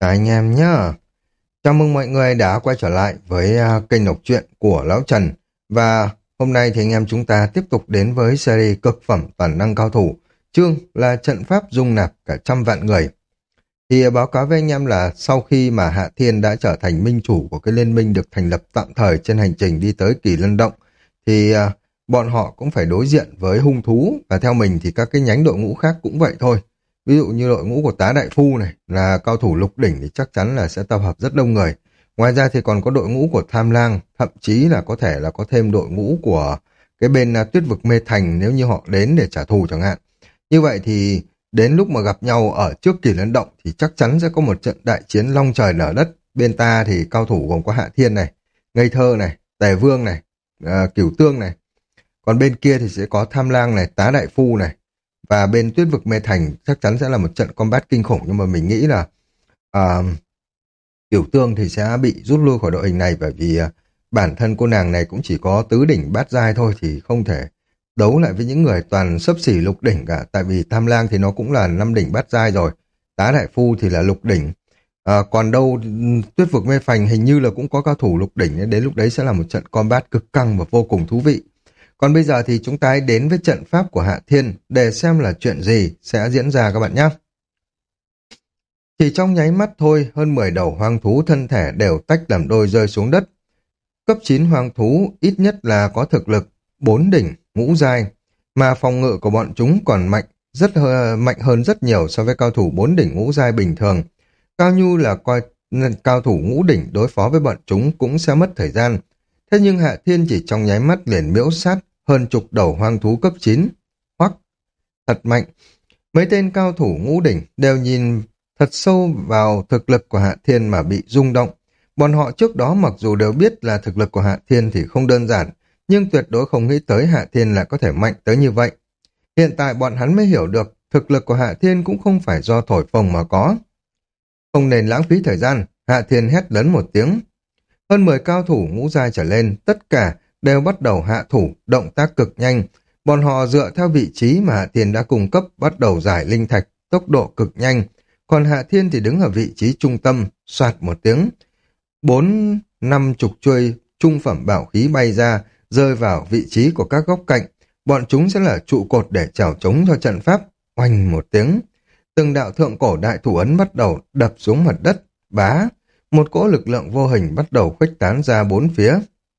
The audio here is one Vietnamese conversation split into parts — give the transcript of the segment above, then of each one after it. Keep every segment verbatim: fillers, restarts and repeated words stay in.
Chào anh em nhá. Chào mừng mọi người đã quay trở lại với à, kênh đọc truyện của Lão Trần. Và hôm nay thì anh em chúng ta tiếp tục đến với series cực phẩm toàn năng cao thủ. Chương là trận pháp dung nạp cả trăm vạn người. Thì à, báo cáo với anh em là sau khi mà Hạ Thiên đã trở thành minh chủ của cái liên minh được thành lập tạm thời trên hành trình đi tới Kỳ Lân Động, thì à, bọn họ cũng phải đối diện với hung thú, và theo mình thì các cái nhánh đội ngũ khác cũng vậy thôi. Ví dụ như đội ngũ của Tá Đại Phu này là cao thủ lục đỉnh thì chắc chắn là sẽ tập hợp rất đông người. Ngoài ra thì còn có đội ngũ của Tham Lang, thậm chí là có thể là có thêm đội ngũ của cái bên à, Tuyết Vực Mê Thành nếu như họ đến để trả thù chẳng hạn. Như vậy thì đến lúc mà gặp nhau ở trước Kỳ Lân Động thì chắc chắn sẽ có một trận đại chiến long trời lở đất. Bên ta thì cao thủ gồm có Hạ Thiên này, Ngây Thơ này, Tề Vương này, à, Cửu Tương này. Còn bên kia thì sẽ có Tham Lang này, Tá Đại Phu này. Và bên Tuyết Vực Mê Thành chắc chắn sẽ là một trận combat kinh khủng, nhưng mà mình nghĩ là à, Cửu Tương thì sẽ bị rút lui khỏi đội hình này, bởi vì à, bản thân cô nàng này cũng chỉ có tứ đỉnh bát giai thôi, thì không thể đấu lại với những người toàn xấp xỉ lục đỉnh cả. Tại vì Tham Lang thì nó cũng là năm đỉnh bát giai rồi, Tá Đại Phu thì là lục đỉnh. À, còn đâu Tuyết Vực Mê Thành hình như là cũng có cao thủ lục đỉnh, đến lúc đấy sẽ là một trận combat cực căng và vô cùng thú vị. Còn bây giờ thì chúng ta hãy đến với trận pháp của Hạ Thiên để xem là chuyện gì sẽ diễn ra các bạn nhé. Chỉ trong nháy mắt thôi, hơn mười đầu hoang thú thân thể đều tách làm đôi rơi xuống đất. Cấp chín hoang thú ít nhất là có thực lực bốn đỉnh, ngũ giai, mà phòng ngự của bọn chúng còn mạnh rất hơ, mạnh hơn rất nhiều so với cao thủ bốn đỉnh ngũ giai bình thường. Cao Nhu là coi cao thủ ngũ đỉnh đối phó với bọn chúng cũng sẽ mất thời gian. Thế nhưng Hạ Thiên chỉ trong nháy mắt liền miễu sát hơn chục đầu hoang thú cấp chín. Hoắc, thật mạnh. Mấy tên cao thủ ngũ đỉnh đều nhìn thật sâu vào thực lực của Hạ Thiên mà bị rung động. Bọn họ trước đó mặc dù đều biết là thực lực của Hạ Thiên thì không đơn giản, nhưng tuyệt đối không nghĩ tới Hạ Thiên lại có thể mạnh tới như vậy. Hiện tại bọn hắn mới hiểu được thực lực của Hạ Thiên cũng không phải do thổi phồng mà có. Không nên lãng phí thời gian, Hạ Thiên hét lớn một tiếng. Hơn mười cao thủ ngũ giai trở lên, tất cả đều bắt đầu hạ thủ, động tác cực nhanh. Bọn họ dựa theo vị trí mà Hạ Thiên đã cung cấp bắt đầu giải linh thạch, tốc độ cực nhanh. Còn Hạ Thiên thì đứng ở vị trí trung tâm, soạt một tiếng. Bốn, năm chục chuôi trung phẩm bảo khí bay ra, rơi vào vị trí của các góc cạnh. Bọn chúng sẽ là trụ cột để chèo chống cho trận pháp. Oanh một tiếng. Từng đạo thượng cổ đại thủ ấn bắt đầu đập xuống mặt đất, bá. Một cỗ lực lượng vô hình bắt đầu khuếch tán ra bốn phía.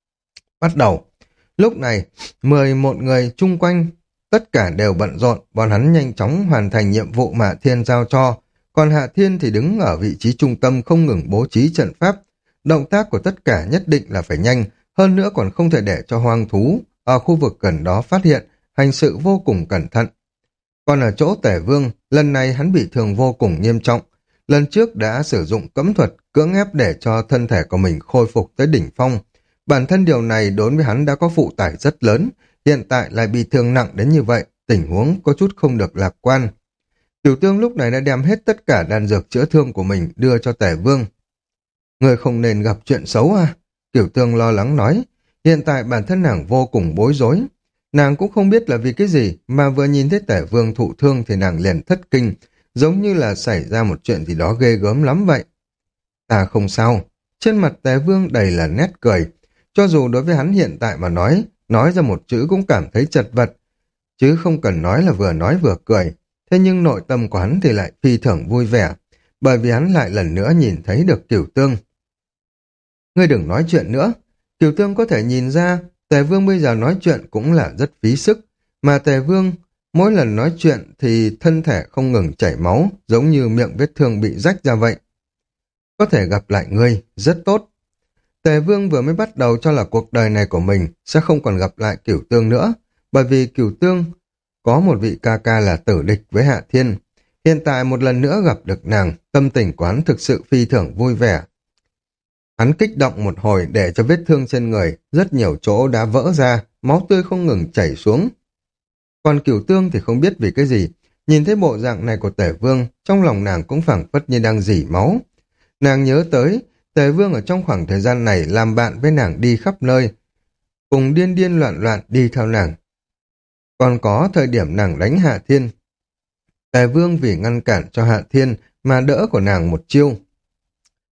Bắt đầu. Lúc này, mười một người chung quanh, tất cả đều bận rộn, bọn hắn nhanh chóng hoàn thành nhiệm vụ mà Hạ Thiên giao cho. Còn Hạ Thiên thì đứng ở vị trí trung tâm không ngừng bố trí trận pháp. Động tác của tất cả nhất định là phải nhanh, hơn nữa còn không thể để cho hoang thú ở khu vực gần đó phát hiện, hành sự vô cùng cẩn thận. Còn ở chỗ Tể Vương, lần này hắn bị thương vô cùng nghiêm trọng. Lần trước đã sử dụng cấm thuật cưỡng ép để cho thân thể của mình khôi phục tới đỉnh phong. Bản thân điều này đối với hắn đã có phụ tải rất lớn, hiện tại lại bị thương nặng đến như vậy, tình huống có chút không được lạc quan. Cửu Tương lúc này đã đem hết tất cả đan dược chữa thương của mình đưa cho Tể Vương. Người không nên gặp chuyện xấu à? Cửu Tương lo lắng nói, hiện tại bản thân nàng vô cùng bối rối. Nàng cũng không biết là vì cái gì mà vừa nhìn thấy Tể Vương thụ thương thì nàng liền thất kinh, giống như là xảy ra một chuyện gì đó ghê gớm lắm vậy. Ta không sao. Trên mặt Tề Vương đầy là nét cười. Cho dù đối với hắn hiện tại mà nói, nói ra một chữ cũng cảm thấy chật vật, chứ không cần nói là vừa nói vừa cười. Thế nhưng nội tâm của hắn thì lại phi thường vui vẻ, bởi vì hắn lại lần nữa nhìn thấy được Cửu Tương. Ngươi đừng nói chuyện nữa. Cửu Tương có thể nhìn ra Tề Vương bây giờ nói chuyện cũng là rất phí sức, mà Tề Vương mỗi lần nói chuyện thì thân thể không ngừng chảy máu, giống như miệng vết thương bị rách ra vậy. Có thể gặp lại ngươi, rất tốt. Tề Vương vừa mới bắt đầu cho là cuộc đời này của mình sẽ không còn gặp lại Cửu Tương nữa, bởi vì Cửu Tương có một vị ca ca là tử địch với Hạ Thiên. Hiện tại một lần nữa gặp được nàng, tâm tình của hắn thực sự phi thường vui vẻ. Hắn kích động một hồi để cho vết thương trên người, rất nhiều chỗ đã vỡ ra, máu tươi không ngừng chảy xuống. Còn Cửu Tương thì không biết vì cái gì, nhìn thấy bộ dạng này của Tề Vương, trong lòng nàng cũng phảng phất như đang rỉ máu. Nàng nhớ tới, Tề Vương ở trong khoảng thời gian này làm bạn với nàng đi khắp nơi, cùng điên điên loạn loạn đi theo nàng. Còn có thời điểm nàng đánh Hạ Thiên. Tề Vương vì ngăn cản cho Hạ Thiên mà đỡ của nàng một chiêu.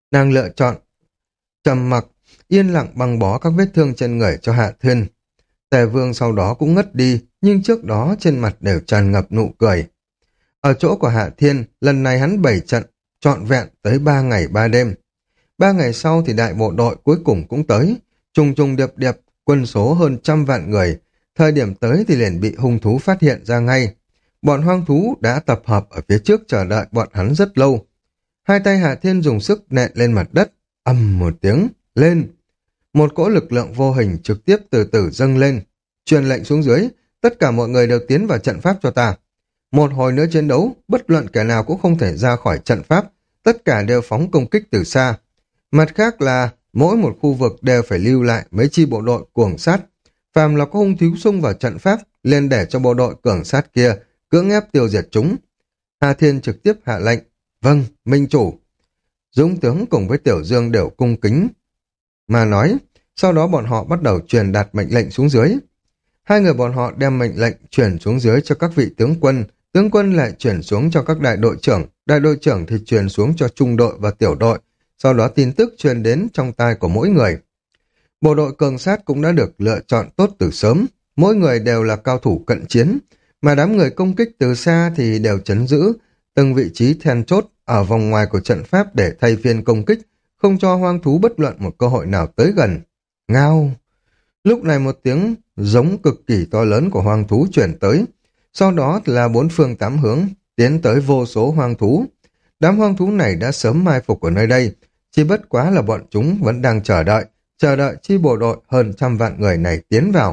Nàng lựa chọn trầm mặc, yên lặng băng bó các vết thương trên người cho Hạ Thiên. Tề Vương sau đó cũng ngất đi, nhưng trước đó trên mặt đều tràn ngập nụ cười. Ở chỗ của Hạ Thiên, lần này hắn bày trận, trọn vẹn tới ba ngày ba đêm. Ba ngày sau thì đại bộ đội cuối cùng cũng tới, trùng trùng điệp điệp, quân số hơn trăm vạn người. Thời điểm tới thì liền bị hung thú phát hiện ra ngay. Bọn hoang thú đã tập hợp ở phía trước chờ đợi bọn hắn rất lâu. Hai tay Hạ Thiên dùng sức nện lên mặt đất, ầm một tiếng, lên. Một cỗ lực lượng vô hình trực tiếp từ từ dâng lên. Truyền lệnh xuống dưới, tất cả mọi người đều tiến vào trận pháp cho ta. Một hồi nữa chiến đấu, bất luận kẻ nào cũng không thể ra khỏi trận pháp, tất cả đều phóng công kích từ xa. Mặt khác là mỗi một khu vực đều phải lưu lại mấy chi bộ đội cuồng sát. Phàm là có hung thú xông vào trận pháp, liền để cho bộ đội cường sát kia cưỡng ép tiêu diệt chúng. Hà Thiên trực tiếp hạ lệnh, vâng, minh chủ. Dũng tướng cùng với Tiểu Dương đều cung kính mà nói, sau đó bọn họ bắt đầu truyền đạt mệnh lệnh xuống dưới. Hai người bọn họ đem mệnh lệnh chuyển xuống dưới cho các vị tướng quân, tướng quân lại chuyển xuống cho các đại đội trưởng, đại đội trưởng thì truyền xuống cho trung đội và tiểu đội, sau đó tin tức truyền đến trong tai của mỗi người. Bộ đội cường sát cũng đã được lựa chọn tốt từ sớm, mỗi người đều là cao thủ cận chiến, mà đám người công kích từ xa thì đều trấn giữ từng vị trí then chốt ở vòng ngoài của trận pháp để thay phiên công kích, không cho hoang thú bất luận một cơ hội nào tới gần. Ngao! Lúc này một tiếng giống cực kỳ to lớn của hoang thú chuyển tới, sau đó là bốn phương tám hướng tiến tới vô số hoang thú. Đám hoang thú này đã sớm mai phục ở nơi đây, chỉ bất quá là bọn chúng vẫn đang chờ đợi, chờ đợi chi bộ đội hơn trăm vạn người này tiến vào.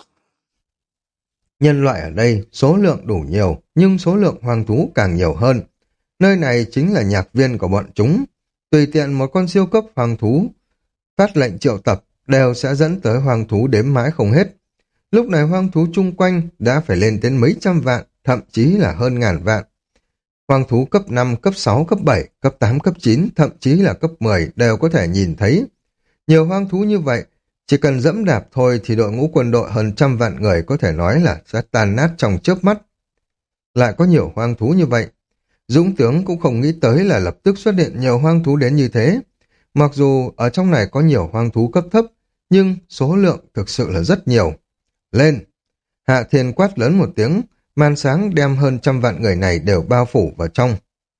Nhân loại ở đây số lượng đủ nhiều, nhưng số lượng hoang thú càng nhiều hơn. Nơi này chính là nhạc viên của bọn chúng. Tùy tiện một con siêu cấp hoang thú phát lệnh triệu tập đều sẽ dẫn tới hoang thú đếm mãi không hết. Lúc này hoang thú chung quanh đã phải lên đến mấy trăm vạn, thậm chí là hơn ngàn vạn. Hoang thú cấp năm, cấp sáu, cấp bảy, cấp tám, cấp chín, thậm chí là cấp mười đều có thể nhìn thấy. Nhiều hoang thú như vậy, chỉ cần dẫm đạp thôi thì đội ngũ quân đội hơn trăm vạn người có thể nói là sẽ tàn nát trong chớp mắt. Lại có nhiều hoang thú như vậy. Dũng tướng cũng không nghĩ tới là lập tức xuất hiện nhiều hoang thú đến như thế. Mặc dù ở trong này có nhiều hoang thú cấp thấp, nhưng số lượng thực sự là rất nhiều. Lên! Hạ Thiên quát lớn một tiếng, màn sáng đem hơn trăm vạn người này đều bao phủ vào trong.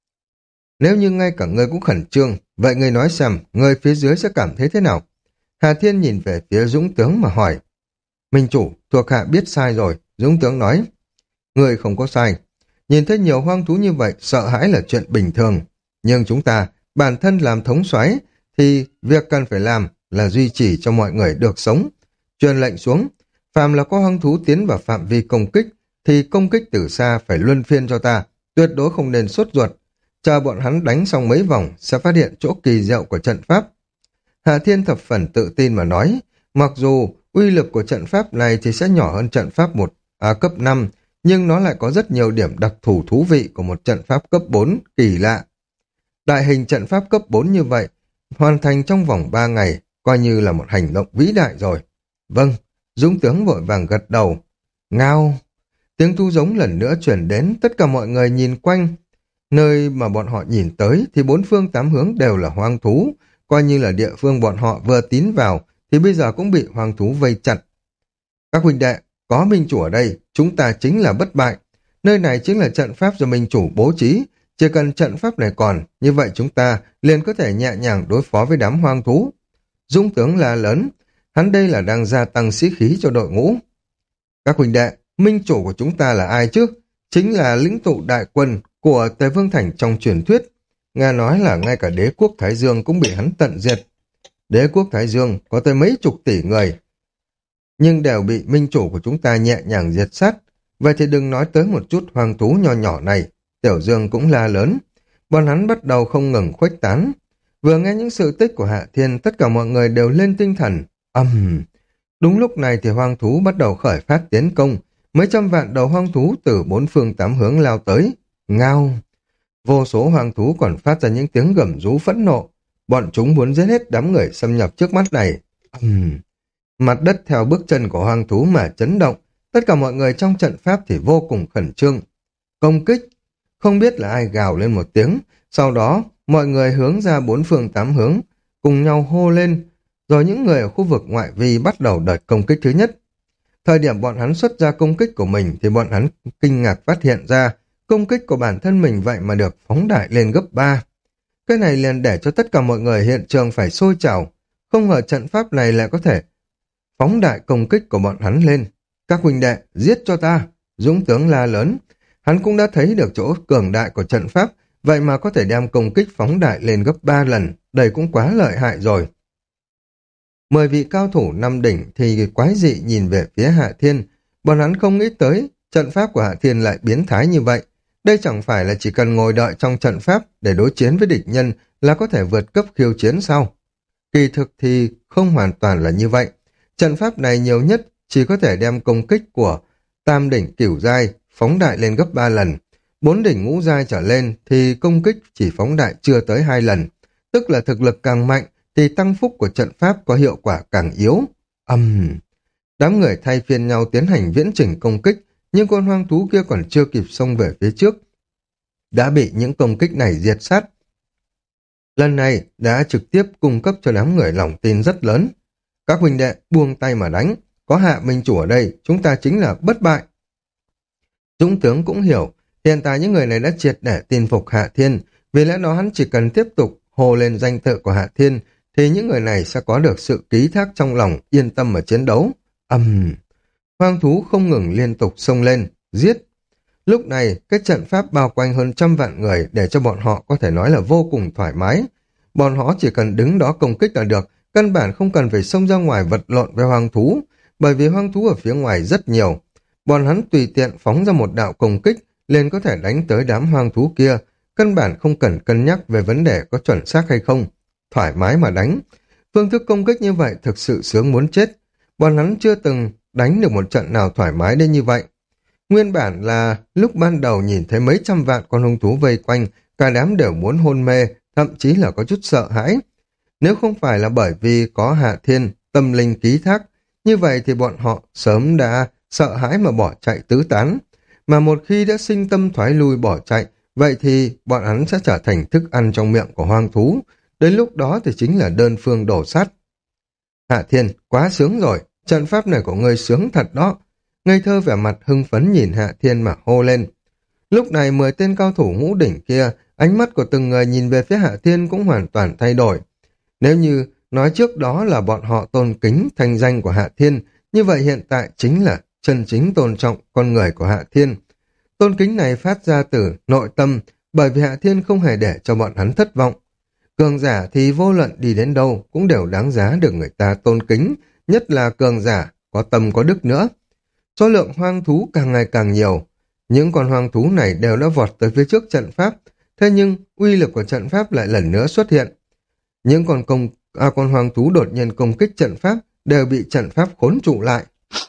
Nếu như ngay cả ngươi cũng khẩn trương, vậy ngươi nói xem, người phía dưới sẽ cảm thấy thế nào? Hà Thiên nhìn về phía Dũng tướng mà hỏi. Minh chủ, thuộc hạ biết sai rồi, Dũng tướng nói. Ngươi không có sai. Nhìn thấy nhiều hoang thú như vậy, sợ hãi là chuyện bình thường. Nhưng chúng ta, bản thân làm thống soái thì việc cần phải làm là duy trì cho mọi người được sống. Truyền lệnh xuống, phàm là có hoang thú tiến vào phạm vi công kích, thì công kích từ xa phải luân phiên cho ta, tuyệt đối không nên sốt ruột. Chờ bọn hắn đánh xong mấy vòng, sẽ phát hiện chỗ kỳ diệu của trận pháp. Hạ Thiên thập phần tự tin mà nói, mặc dù uy lực của trận pháp này thì sẽ nhỏ hơn trận pháp một à, cấp năm, nhưng nó lại có rất nhiều điểm đặc thù thú vị của một trận pháp cấp bốn kỳ lạ. Đại hình trận pháp cấp bốn như vậy, hoàn thành trong vòng ba ngày, coi như là một hành động vĩ đại rồi. Vâng, Dũng tướng vội vàng gật đầu. Ngao! Tiếng thu giống lần nữa chuyển đến, tất cả mọi người nhìn quanh. Nơi mà bọn họ nhìn tới thì bốn phương tám hướng đều là hoang thú, coi như là địa phương bọn họ vừa tiến vào thì bây giờ cũng bị hoang thú vây chặt. Các huynh đệ, có minh chủ ở đây, chúng ta chính là bất bại. Nơi này chính là trận pháp do minh chủ bố trí, chỉ cần trận pháp này còn, như vậy chúng ta liền có thể nhẹ nhàng đối phó với đám hoang thú. Dũng tướng la lớn, hắn đây là đang gia tăng sĩ khí cho đội ngũ. Các huynh đệ, minh chủ của chúng ta là ai chứ? Chính là lĩnh tụ đại quân của Tề Vương Thành trong truyền thuyết. Nghe nói là ngay cả đế quốc Thái Dương cũng bị hắn tận diệt. Đế quốc Thái Dương có tới mấy chục tỷ người, nhưng đều bị minh chủ của chúng ta nhẹ nhàng diệt sát. Vậy thì đừng nói tới một chút hoang thú nho nhỏ này. Tiểu Dương cũng la lớn. Bọn hắn bắt đầu không ngừng khuếch tán. Vừa nghe những sự tích của Hạ Thiên, tất cả mọi người đều lên tinh thần. Ầm! Uhm. Đúng lúc này thì hoang thú bắt đầu khởi phát tiến công. Mấy trăm vạn đầu hoang thú từ bốn phương tám hướng lao tới. Ngao! Vô số hoang thú còn phát ra những tiếng gầm rú phẫn nộ. Bọn chúng muốn giết hết đám người xâm nhập trước mắt này. Uhm. Mặt đất theo bước chân của hoang thú mà chấn động. Tất cả mọi người trong trận pháp thì vô cùng khẩn trương. Công kích! Không biết là ai gào lên một tiếng. Sau đó, mọi người hướng ra bốn phương tám hướng, cùng nhau hô lên, rồi những người ở khu vực ngoại vi bắt đầu đợt công kích thứ nhất. Thời điểm bọn hắn xuất ra công kích của mình thì bọn hắn kinh ngạc phát hiện ra công kích của bản thân mình vậy mà được phóng đại lên gấp ba. Cái này liền để cho tất cả mọi người hiện trường phải sôi trào, không ngờ trận pháp này lại có thể phóng đại công kích của bọn hắn lên. Các huynh đệ, giết cho ta! Dũng tướng la lớn. Hắn cũng đã thấy được chỗ cường đại của trận pháp, vậy mà có thể đem công kích phóng đại lên gấp ba lần, đây cũng quá lợi hại rồi. Mười vị cao thủ năm đỉnh thì quái dị nhìn về phía Hạ Thiên, bọn hắn không nghĩ tới trận pháp của Hạ Thiên lại biến thái như vậy. Đây chẳng phải là chỉ cần ngồi đợi trong trận pháp để đối chiến với địch nhân là có thể vượt cấp khiêu chiến sao? Kỳ thực thì không hoàn toàn là như vậy. Trận pháp này nhiều nhất chỉ có thể đem công kích của tam đỉnh cửu giai phóng đại lên gấp ba lần. Bốn đỉnh ngũ giai trở lên thì công kích chỉ phóng đại chưa tới hai lần. Tức là thực lực càng mạnh thì tăng phúc của trận pháp có hiệu quả càng yếu. Âm... Uhm. Đám người thay phiên nhau tiến hành viễn chỉnh công kích, nhưng con hoang thú kia còn chưa kịp xông về phía trước, đã bị những công kích này diệt sát. Lần này đã trực tiếp cung cấp cho đám người lòng tin rất lớn. Các huynh đệ buông tay mà đánh, có Hạ Minh Chủ ở đây, chúng ta chính là bất bại. Dũng tướng cũng hiểu, hiện tại những người này đã triệt để tin phục Hạ Thiên, vì lẽ đó hắn chỉ cần tiếp tục hô lên danh tự của Hạ Thiên, thì những người này sẽ có được sự ký thác trong lòng, yên tâm mà chiến đấu. Ầm, um, hoang thú không ngừng liên tục xông lên, giết. Lúc này, cái trận pháp bao quanh hơn trăm vạn người để cho bọn họ có thể nói là vô cùng thoải mái. Bọn họ chỉ cần đứng đó công kích là được, căn bản không cần phải xông ra ngoài vật lộn với hoang thú, bởi vì hoang thú ở phía ngoài rất nhiều. Bọn hắn tùy tiện phóng ra một đạo công kích, liền có thể đánh tới đám hoang thú kia, căn bản không cần cân nhắc về vấn đề có chuẩn xác hay không. Thoải mái mà đánh. Phương thức công kích như vậy thực sự sướng muốn chết. Bọn hắn chưa từng đánh được một trận nào thoải mái đến như vậy. Nguyên bản là lúc ban đầu nhìn thấy mấy trăm vạn con hung thú vây quanh, cả đám đều muốn hôn mê, thậm chí là có chút sợ hãi. Nếu không phải là bởi vì có Hạ Thiên, tâm linh ký thác, như vậy thì bọn họ sớm đã sợ hãi mà bỏ chạy tứ tán. Mà một khi đã sinh tâm thoái lui bỏ chạy, vậy thì bọn hắn sẽ trở thành thức ăn trong miệng của hoang thú. Đến lúc đó thì chính là đơn phương đổ sát. Hạ Thiên, quá sướng rồi, trận pháp này của ngươi sướng thật đó. Ngây thơ vẻ mặt hưng phấn nhìn Hạ Thiên mà hô lên. Lúc này mười tên cao thủ ngũ đỉnh kia, ánh mắt của từng người nhìn về phía Hạ Thiên cũng hoàn toàn thay đổi. Nếu như nói trước đó là bọn họ tôn kính thanh danh của Hạ Thiên, như vậy hiện tại chính là chân chính tôn trọng con người của Hạ Thiên. Tôn kính này phát ra từ nội tâm, bởi vì Hạ Thiên không hề để cho bọn hắn thất vọng. Cường giả thì vô luận đi đến đâu cũng đều đáng giá được người ta tôn kính, nhất là cường giả có tâm có đức nữa. Số lượng hoang thú càng ngày càng nhiều, những con hoang thú này đều đã vọt tới phía trước trận pháp, thế nhưng uy lực của trận pháp lại lần nữa xuất hiện. Những con công à, con hoang thú đột nhiên công kích trận pháp đều bị trận pháp khốn trụ lại.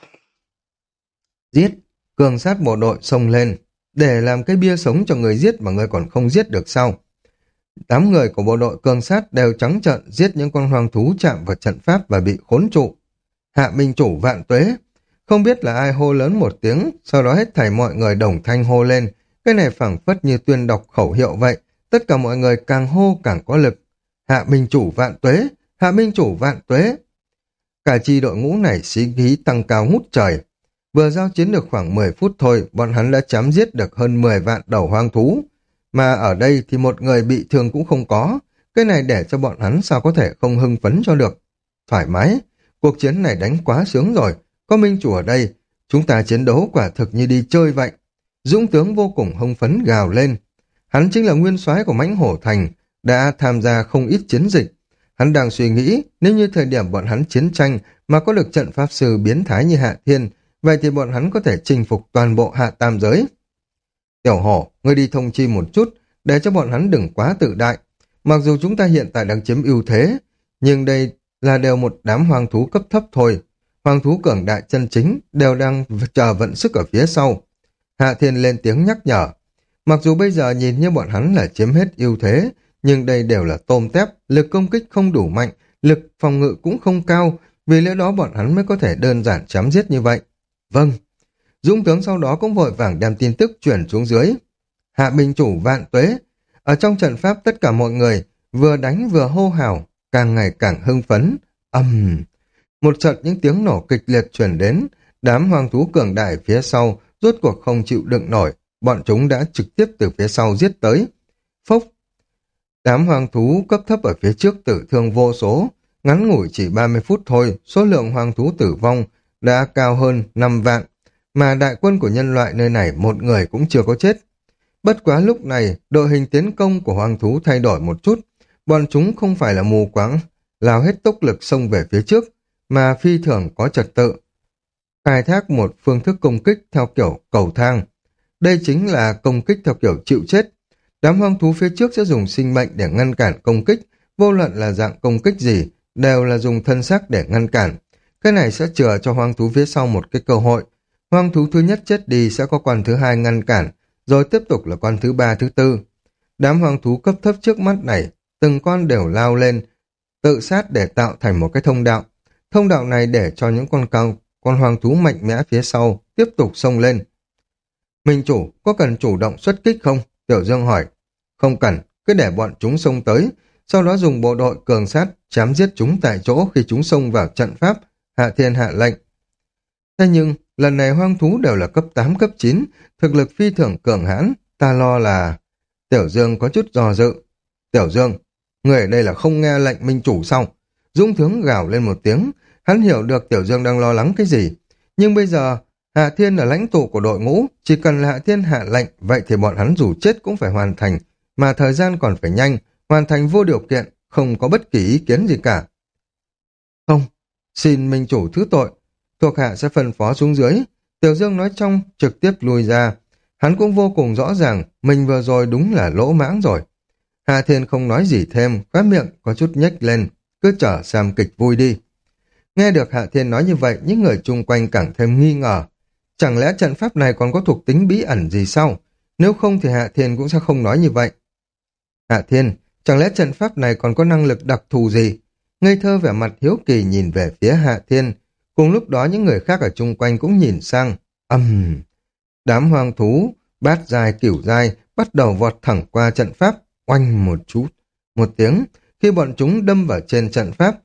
Giết, cường sát bộ đội xông lên, để làm cái bia sống cho người giết mà người còn không giết được sao? Tám người của bộ đội cường sát đều trắng trợn giết những con hoang thú chạm vào trận pháp và bị khốn trụ. Hạ Minh Chủ vạn tuế! Không biết là ai hô lớn một tiếng, sau đó hết thảy mọi người đồng thanh hô lên. Cái này phảng phất như tuyên đọc khẩu hiệu vậy, tất cả mọi người càng hô càng có lực. Hạ Minh Chủ vạn tuế! Hạ Minh Chủ vạn tuế! Cả chi đội ngũ này sĩ khí tăng cao ngút trời. Vừa giao chiến được khoảng mười phút thôi, bọn hắn đã chém giết được hơn mười vạn đầu hoang thú. Mà ở đây thì một người bị thương cũng không có. Cái này để cho bọn hắn sao có thể không hưng phấn cho được. Thoải mái, cuộc chiến này đánh quá sướng rồi. Có Minh Chủ ở đây, chúng ta chiến đấu quả thực như đi chơi vậy. Dũng tướng vô cùng hưng phấn gào lên. Hắn chính là nguyên soái của Mãnh Hổ Thành, đã tham gia không ít chiến dịch. Hắn đang suy nghĩ, nếu như thời điểm bọn hắn chiến tranh mà có được trận pháp sư biến thái như Hạ Thiên, vậy thì bọn hắn có thể chinh phục toàn bộ Hạ Tam giới. Tiểu Hổ, ngươi đi thông chi một chút, để cho bọn hắn đừng quá tự đại. Mặc dù chúng ta hiện tại đang chiếm ưu thế, nhưng đây là đều một đám hoang thú cấp thấp thôi. Hoàng thú cường đại chân chính đều đang chờ vận sức ở phía sau. Hạ Thiên lên tiếng nhắc nhở. Mặc dù bây giờ nhìn như bọn hắn là chiếm hết ưu thế, nhưng đây đều là tôm tép, lực công kích không đủ mạnh, lực phòng ngự cũng không cao, vì lẽ đó bọn hắn mới có thể đơn giản chém giết như vậy. Vâng. Dũng tướng sau đó cũng vội vàng đem tin tức chuyển xuống dưới. Hạ Minh Chủ vạn tuế! Ở trong trận pháp tất cả mọi người vừa đánh vừa hô hào, càng ngày càng hưng phấn. Ầm, một trận những tiếng nổ kịch liệt truyền đến, đám hoang thú cường đại phía sau rốt cuộc không chịu đựng nổi, bọn chúng đã trực tiếp từ phía sau giết tới. Phốc, đám hoang thú cấp thấp ở phía trước tử thương vô số, ngắn ngủi chỉ ba mươi phút thôi, số lượng hoang thú tử vong đã cao hơn năm vạn, mà đại quân của nhân loại nơi này một người cũng chưa có chết. Bất quá lúc này, đội hình tiến công của hoang thú thay đổi một chút, bọn chúng không phải là mù quáng, lao hết tốc lực xông về phía trước, mà phi thường có trật tự. Khai thác một phương thức công kích theo kiểu cầu thang. Đây chính là công kích theo kiểu chịu chết. Đám hoang thú phía trước sẽ dùng sinh mệnh để ngăn cản công kích, vô luận là dạng công kích gì, đều là dùng thân xác để ngăn cản. Cái này sẽ chừa cho hoang thú phía sau một cái cơ hội. Hoang thú thứ nhất chết đi sẽ có con thứ hai ngăn cản, rồi tiếp tục là con thứ ba, thứ tư. Đám hoang thú cấp thấp trước mắt này, từng con đều lao lên, tự sát để tạo thành một cái thông đạo. Thông đạo này để cho những con cao, con hoang thú mạnh mẽ phía sau tiếp tục xông lên. Minh chủ, có cần chủ động xuất kích không? Tiểu Dương hỏi. Không cần, cứ để bọn chúng xông tới, sau đó dùng bộ đội cường sát, chém giết chúng tại chỗ khi chúng xông vào trận pháp, Hạ Thiên hạ lệnh. Thế nhưng, lần này hoang thú đều là cấp tám, cấp chín, thực lực phi thường cường hãn, ta lo là... Tiểu Dương có chút do dự. Tiểu Dương, người ở đây là không nghe lệnh minh chủ sao? Dũng Tướng gào lên một tiếng, hắn hiểu được Tiểu Dương đang lo lắng cái gì. Nhưng bây giờ, Hạ Thiên là lãnh tụ của đội ngũ, chỉ cần là Hạ Thiên hạ lệnh, vậy thì bọn hắn dù chết cũng phải hoàn thành, mà thời gian còn phải nhanh, hoàn thành vô điều kiện, không có bất kỳ ý kiến gì cả. Không, xin minh chủ thứ tội, thuộc hạ sẽ phân phó xuống dưới. Tiểu Dương nói trong, trực tiếp lùi ra. Hắn cũng vô cùng rõ ràng, mình vừa rồi đúng là lỗ mãng rồi. Hạ Thiên không nói gì thêm, khóe miệng có chút nhếch lên, cứ chờ xem kịch vui đi. Nghe được Hạ Thiên nói như vậy, những người chung quanh càng thêm nghi ngờ. Chẳng lẽ trận pháp này còn có thuộc tính bí ẩn gì sao? Nếu không thì Hạ Thiên cũng sẽ không nói như vậy. Hạ Thiên, chẳng lẽ trận pháp này còn có năng lực đặc thù gì? Ngây thơ vẻ mặt hiếu kỳ nhìn về phía Hạ Thiên. Cùng lúc đó những người khác ở chung quanh cũng nhìn sang. Ầm, uhm. Đám hoang thú, bát dài cửu dài, bắt đầu vọt thẳng qua trận pháp, oanh một chút. Một tiếng, khi bọn chúng đâm vào trên trận pháp,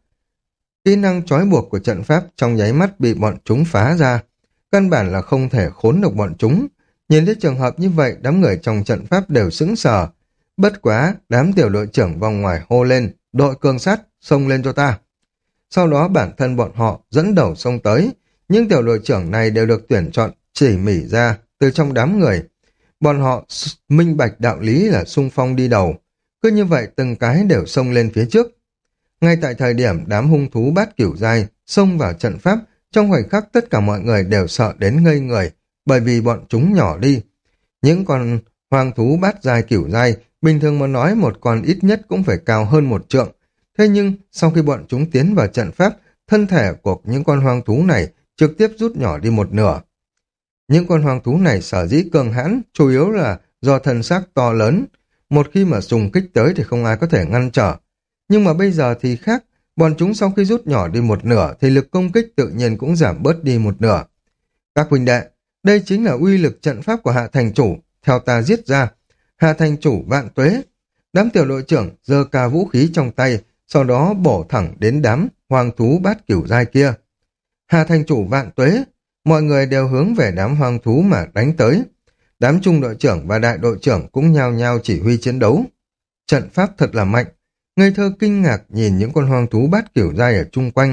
kỹ năng trói buộc của trận pháp trong nháy mắt bị bọn chúng phá ra. Căn bản là không thể khốn được bọn chúng. Nhìn thấy trường hợp như vậy, đám người trong trận pháp đều sững sờ. Bất quá, đám tiểu đội trưởng vòng ngoài hô lên, đội cường sát, xông lên cho ta. Sau đó bản thân bọn họ dẫn đầu xông tới. Những tiểu đội trưởng này đều được tuyển chọn chỉ mỉ ra từ trong đám người. Bọn họ minh bạch đạo lý là xung phong đi đầu. Cứ như vậy từng cái đều xông lên phía trước. Ngay tại thời điểm đám hung thú bát cửu giai xông vào trận pháp, trong khoảnh khắc tất cả mọi người đều sợ đến ngây người, bởi vì bọn chúng nhỏ đi. Những con hoang thú bát giai cửu giai, bình thường mà nói một con ít nhất cũng phải cao hơn một trượng. Thế nhưng, sau khi bọn chúng tiến vào trận pháp, thân thể của những con hoang thú này trực tiếp rút nhỏ đi một nửa. Những con hoang thú này sở dĩ cường hãn, chủ yếu là do thân xác to lớn. Một khi mà xung kích tới thì không ai có thể ngăn trở. Nhưng mà bây giờ thì khác, bọn chúng sau khi rút nhỏ đi một nửa thì lực công kích tự nhiên cũng giảm bớt đi một nửa. Các huynh đệ, đây chính là uy lực trận pháp của Hạ Thành Chủ, theo ta giết ra. Hạ Thành Chủ vạn tuế. Đám tiểu đội trưởng giơ ca vũ khí trong tay, sau đó bổ thẳng đến đám hoang thú bát cửu giai kia. Hạ Thành Chủ vạn tuế, mọi người đều hướng về đám hoang thú mà đánh tới. Đám trung đội trưởng và đại đội trưởng cũng nhao nhao chỉ huy chiến đấu. Trận pháp thật là mạnh. Ngây thơ kinh ngạc nhìn những con hoang thú bát cửu giai ở chung quanh.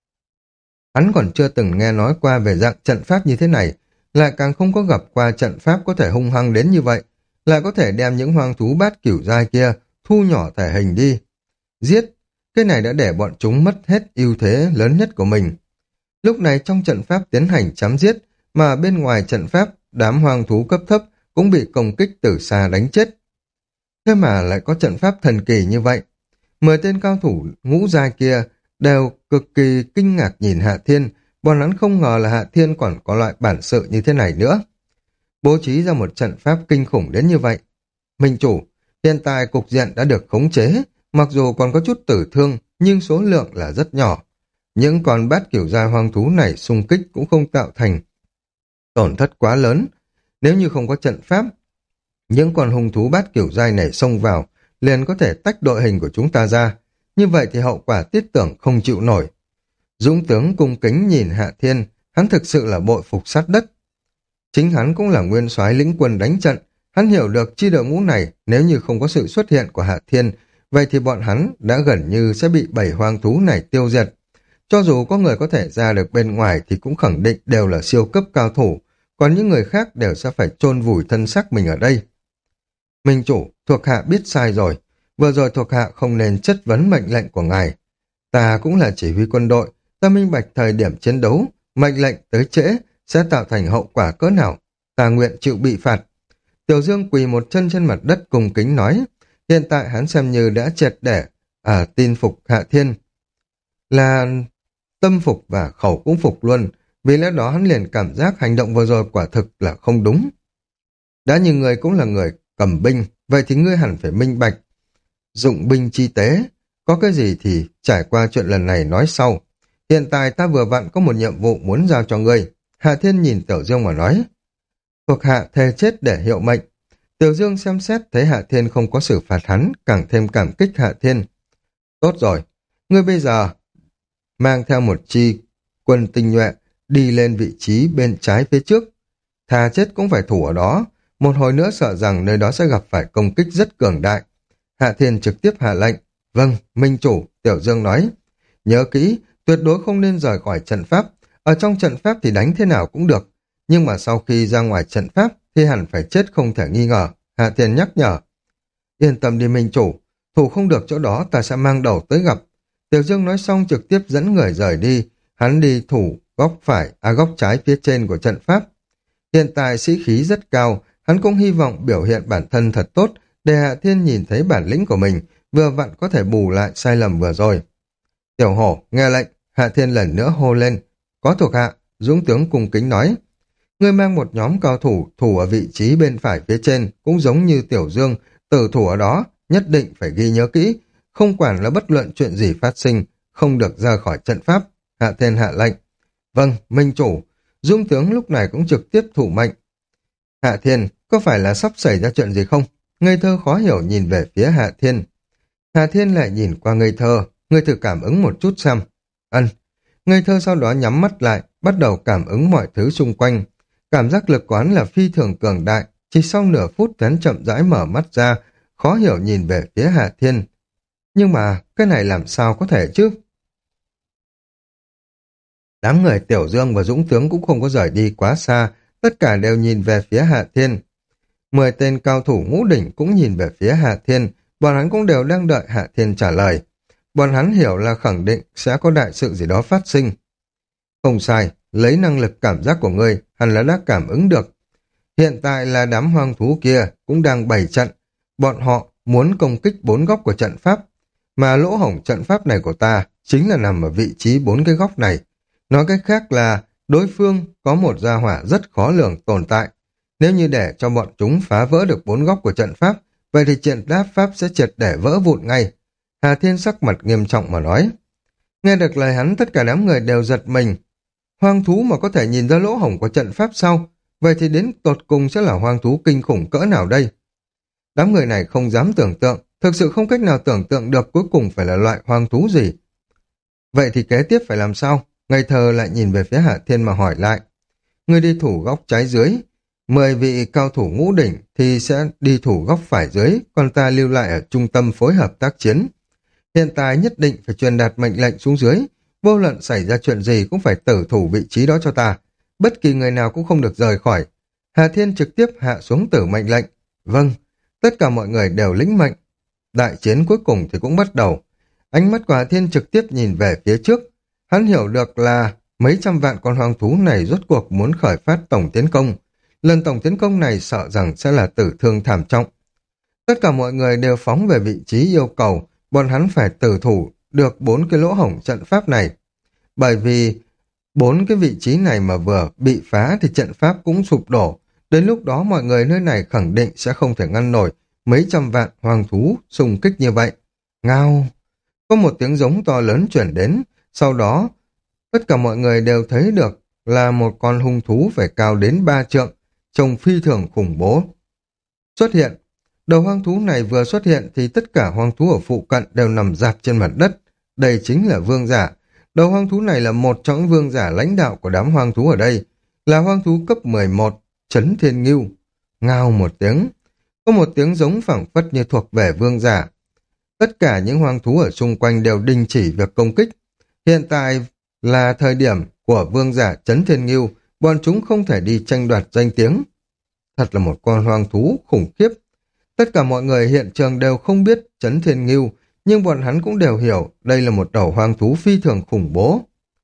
Hắn còn chưa từng nghe nói qua về dạng trận pháp như thế này, lại càng không có gặp qua trận pháp có thể hung hăng đến như vậy, lại có thể đem những hoang thú bát cửu giai kia thu nhỏ thể hình đi. Giết, cái này đã để bọn chúng mất hết ưu thế lớn nhất của mình. Lúc này trong trận pháp tiến hành chém giết, mà bên ngoài trận pháp, đám hoang thú cấp thấp cũng bị công kích từ xa đánh chết. Thế mà lại có trận pháp thần kỳ như vậy. Mười tên cao thủ ngũ giai kia đều cực kỳ kinh ngạc nhìn Hạ Thiên, bọn hắn không ngờ là Hạ Thiên còn có loại bản sự như thế này nữa. Bố trí ra một trận pháp kinh khủng đến như vậy. Minh chủ, hiện tại cục diện đã được khống chế, mặc dù còn có chút tử thương, nhưng số lượng là rất nhỏ. Những con bát kiểu giai hoang thú này xung kích cũng không tạo thành tổn thất quá lớn. Nếu như không có trận pháp, Những con hung thú bát kiểu giai này xông vào, liền có thể tách đội hình của chúng ta ra. Như vậy thì hậu quả tiết tưởng không chịu nổi. Dũng tướng cung kính nhìn Hạ Thiên, hắn thực sự là bội phục sát đất. Chính hắn cũng là nguyên soái lĩnh quân đánh trận, hắn hiểu được chi đội ngũ này nếu như không có sự xuất hiện của Hạ Thiên, vậy thì bọn hắn đã gần như sẽ bị bảy hoang thú này tiêu diệt. Cho dù có người có thể ra được bên ngoài thì cũng khẳng định đều là siêu cấp cao thủ, còn những người khác đều sẽ phải chôn vùi thân xác mình ở đây. Minh chủ, thuộc hạ biết sai rồi, vừa rồi thuộc hạ không nên chất vấn mệnh lệnh của ngài. Ta cũng là chỉ huy quân đội, ta minh bạch thời điểm chiến đấu, mệnh lệnh tới trễ sẽ tạo thành hậu quả cỡ nào, ta nguyện chịu bị phạt. Tiểu Dương quỳ một chân trên mặt đất cung kính nói, hiện tại hắn xem như đã triệt để à, tin phục Hạ Thiên. Là tâm phục và khẩu cũng phục luôn, vì lẽ đó hắn liền cảm giác hành động vừa rồi quả thực là không đúng. Đã như người cũng là người cầm binh, vậy thì ngươi hẳn phải minh bạch. Dụng binh chi tế, có cái gì thì trải qua chuyện lần này nói sau. Hiện tại ta vừa vặn có một nhiệm vụ muốn giao cho ngươi. Hạ Thiên nhìn Tiểu Dương mà nói. Thuộc hạ thề chết để hiệu mệnh. Tiểu Dương xem xét thấy Hạ Thiên không có xử phạt hắn, càng thêm cảm kích Hạ Thiên. Tốt rồi, ngươi bây giờ mang theo một chi quân tinh nhuệ đi lên vị trí bên trái phía trước. Thà chết cũng phải thủ ở đó, một hồi nữa sợ rằng nơi đó sẽ gặp phải công kích rất cường đại. Hạ Thiên trực tiếp hạ lệnh. Vâng, Minh chủ, Tiểu Dương nói. Nhớ kỹ, tuyệt đối không nên rời khỏi trận pháp. Ở trong trận pháp thì đánh thế nào cũng được. Nhưng mà sau khi ra ngoài trận pháp thì hẳn phải chết không thể nghi ngờ. Hạ Thiên nhắc nhở. Yên tâm đi Minh chủ, thủ không được chỗ đó ta sẽ mang đầu tới gặp. Tiểu Dương nói xong trực tiếp dẫn người rời đi. Hắn đi thủ góc phải, à góc trái phía trên của trận pháp. Hiện tại sĩ khí rất cao, hắn cũng hy vọng biểu hiện bản thân thật tốt để Hạ Thiên nhìn thấy bản lĩnh của mình, vừa vặn có thể bù lại sai lầm vừa rồi. Tiểu Hổ, nghe lệnh, Hạ Thiên lần nữa hô lên. Có thuộc hạ, Dũng tướng cung kính nói. Ngươi mang một nhóm cao thủ thủ ở vị trí bên phải phía trên, cũng giống như Tiểu Dương, tử thủ ở đó, nhất định phải ghi nhớ kỹ, không quản là bất luận chuyện gì phát sinh, không được ra khỏi trận pháp. Hạ Thiên hạ lệnh. Vâng, Minh chủ. Dũng tướng lúc này cũng trực tiếp thủ mệnh. Hạ Thiên, có phải là sắp xảy ra chuyện gì không? Ngây thơ khó hiểu nhìn về phía Hạ Thiên. Hạ Thiên lại nhìn qua ngây thơ, ngươi thử cảm ứng một chút xem. Ân. Ngây thơ sau đó nhắm mắt lại, bắt đầu cảm ứng mọi thứ xung quanh. Cảm giác lực quán là phi thường cường đại, chỉ sau nửa phút hắn chậm rãi mở mắt ra, khó hiểu nhìn về phía Hạ Thiên. Nhưng mà, cái này làm sao có thể chứ? Đám người Tiểu Dương và Dũng tướng cũng không có rời đi quá xa, tất cả đều nhìn về phía Hạ Thiên. Mười tên cao thủ ngũ đỉnh cũng nhìn về phía Hạ Thiên, bọn hắn cũng đều đang đợi Hạ Thiên trả lời. Bọn hắn hiểu là khẳng định sẽ có đại sự gì đó phát sinh. Không sai, lấy năng lực cảm giác của ngươi, hẳn là đã cảm ứng được. Hiện tại là đám hoang thú kia cũng đang bày trận, bọn họ muốn công kích bốn góc của trận pháp, mà lỗ hổng trận pháp này của ta chính là nằm ở vị trí bốn cái góc này. Nói cách khác là đối phương có một gia hỏa rất khó lường tồn tại. Nếu như để cho bọn chúng phá vỡ được bốn góc của trận pháp, vậy thì trận đáp pháp sẽ triệt để vỡ vụn ngay. Hà Thiên sắc mặt nghiêm trọng mà nói. Nghe được lời hắn, tất cả đám người đều giật mình. Hoang thú mà có thể nhìn ra lỗ hổng của trận pháp sau, vậy thì đến tột cùng sẽ là hoang thú kinh khủng cỡ nào đây? Đám người này không dám tưởng tượng, thực sự không cách nào tưởng tượng được cuối cùng phải là loại hoang thú gì. Vậy thì kế tiếp phải làm sao? Ngây thơ lại nhìn về phía Hạ Thiên mà hỏi lại. Người đi thủ góc trái dưới, mười vị cao thủ ngũ đỉnh thì sẽ đi thủ góc phải dưới, còn ta lưu lại ở trung tâm phối hợp tác chiến. Hiện tại nhất định phải truyền đạt mệnh lệnh xuống dưới, vô luận xảy ra chuyện gì cũng phải tử thủ vị trí đó cho ta, bất kỳ người nào cũng không được rời khỏi. Hà Thiên trực tiếp hạ xuống tử mệnh lệnh. Vâng, tất cả mọi người đều lĩnh mệnh. Đại chiến cuối cùng thì cũng bắt đầu. Ánh mắt của Hà Thiên trực tiếp nhìn về phía trước. Hắn hiểu được là mấy trăm vạn con hoang thú này rốt cuộc muốn khởi phát tổng tiến công. Lần tổng tiến công này sợ rằng sẽ là tử thương thảm trọng. Tất cả mọi người đều phóng về vị trí yêu cầu, bọn hắn phải tử thủ được bốn cái lỗ hổng trận pháp này. Bởi vì bốn cái vị trí này mà vừa bị phá thì trận pháp cũng sụp đổ. Đến lúc đó mọi người nơi này khẳng định sẽ không thể ngăn nổi mấy trăm vạn hoang thú xung kích như vậy. Ngao! Có một tiếng giống to lớn chuyển đến, sau đó tất cả mọi người đều thấy được là một con hung thú phải cao đến ba trượng, trông phi thường khủng bố. xuất hiện. Đầu hoang thú này vừa xuất hiện thì tất cả hoang thú ở phụ cận đều nằm rạp trên mặt đất. Đây chính là vương giả. Đầu hoang thú này là một trong những vương giả lãnh đạo của đám hoang thú ở đây, là hoang thú cấp mười một, Chấn Thiên Ngưu. Ngao một tiếng, có một tiếng giống phảng phất như thuộc về vương giả. Tất cả những hoang thú ở xung quanh đều đình chỉ việc công kích. Hiện tại là thời điểm của vương giả Chấn Thiên Ngưu, bọn chúng không thể đi tranh đoạt danh tiếng. Thật là một con hoang thú khủng khiếp. Tất cả mọi người hiện trường đều không biết Chấn Thiên Ngưu, nhưng bọn hắn cũng đều hiểu đây là một đầu hoang thú phi thường khủng bố.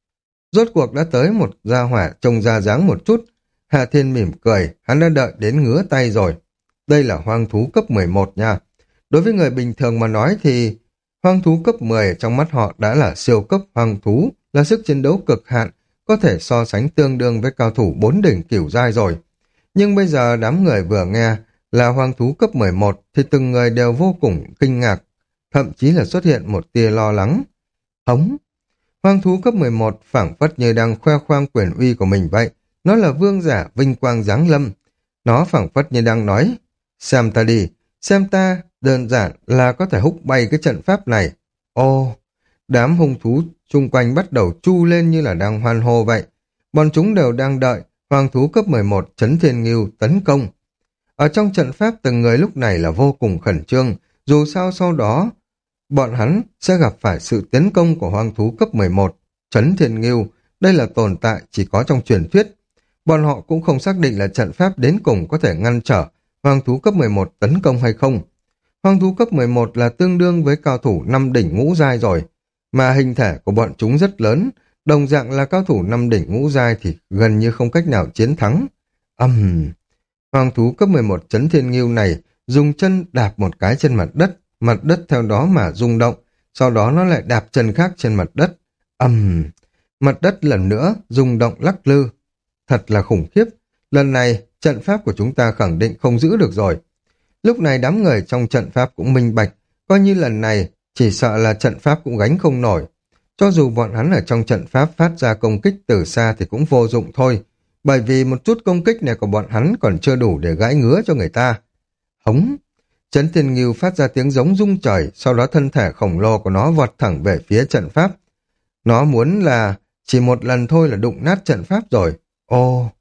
Rốt cuộc đã tới một gia hỏa trông ra dáng một chút. Hạ Thiên mỉm cười, hắn đã đợi đến ngứa tay rồi. Đây là hoang thú cấp mười một nha. Đối với người bình thường mà nói thì hoang thú cấp mười trong mắt họ đã là siêu cấp hoang thú, là sức chiến đấu cực hạn, có thể so sánh tương đương với cao thủ bốn đỉnh cửu giai rồi. Nhưng bây giờ đám người vừa nghe là hoang thú cấp mười một thì từng người đều vô cùng kinh ngạc, thậm chí là xuất hiện một tia lo lắng. Hống! Hoang thú cấp mười một phảng phất như đang khoe khoang quyền uy của mình vậy. Nó là vương giả vinh quang giáng lâm. Nó phảng phất như đang nói, xem ta đi, xem ta đơn giản là có thể húc bay cái trận pháp này. Ô! Đám hung thú xung quanh bắt đầu chu lên như là đang hoan hô vậy. Bọn chúng đều đang đợi hoang thú cấp mười một Chấn Thiên Ngưu tấn công. Ở trong trận pháp từng người lúc này là vô cùng khẩn trương, dù sao sau đó bọn hắn sẽ gặp phải sự tiến công của hoang thú cấp mười một Chấn Thiên Ngưu. Đây là tồn tại chỉ có trong truyền thuyết. Bọn họ cũng không xác định là trận pháp đến cùng có thể ngăn trở hoang thú cấp mười một tấn công hay không. Hoang thú cấp mười một là tương đương với cao thủ năm đỉnh ngũ giai rồi, mà hình thể của bọn chúng rất lớn, đồng dạng là cao thủ năm đỉnh ngũ giai thì gần như không cách nào chiến thắng. Âm! Uhm. Hoang thú cấp mười một Chấn Thiên Ngưu này dùng chân đạp một cái trên mặt đất, mặt đất theo đó mà rung động, sau đó nó lại đạp chân khác trên mặt đất. Ầm! Uhm. Mặt đất lần nữa rung động lắc lư. Thật là khủng khiếp. Lần này trận pháp của chúng ta khẳng định không giữ được rồi. Lúc này đám người trong trận pháp cũng minh bạch, coi như lần này chỉ sợ là trận pháp cũng gánh không nổi. Cho dù bọn hắn ở trong trận pháp phát ra công kích từ xa thì cũng vô dụng thôi, bởi vì một chút công kích này của bọn hắn còn chưa đủ để gãi ngứa cho người ta. Hống! Chấn Thiên Ngưu phát ra tiếng giống rung trời, sau đó thân thể khổng lồ của nó vọt thẳng về phía trận pháp. Nó muốn là chỉ một lần thôi là đụng nát trận pháp rồi. Ô!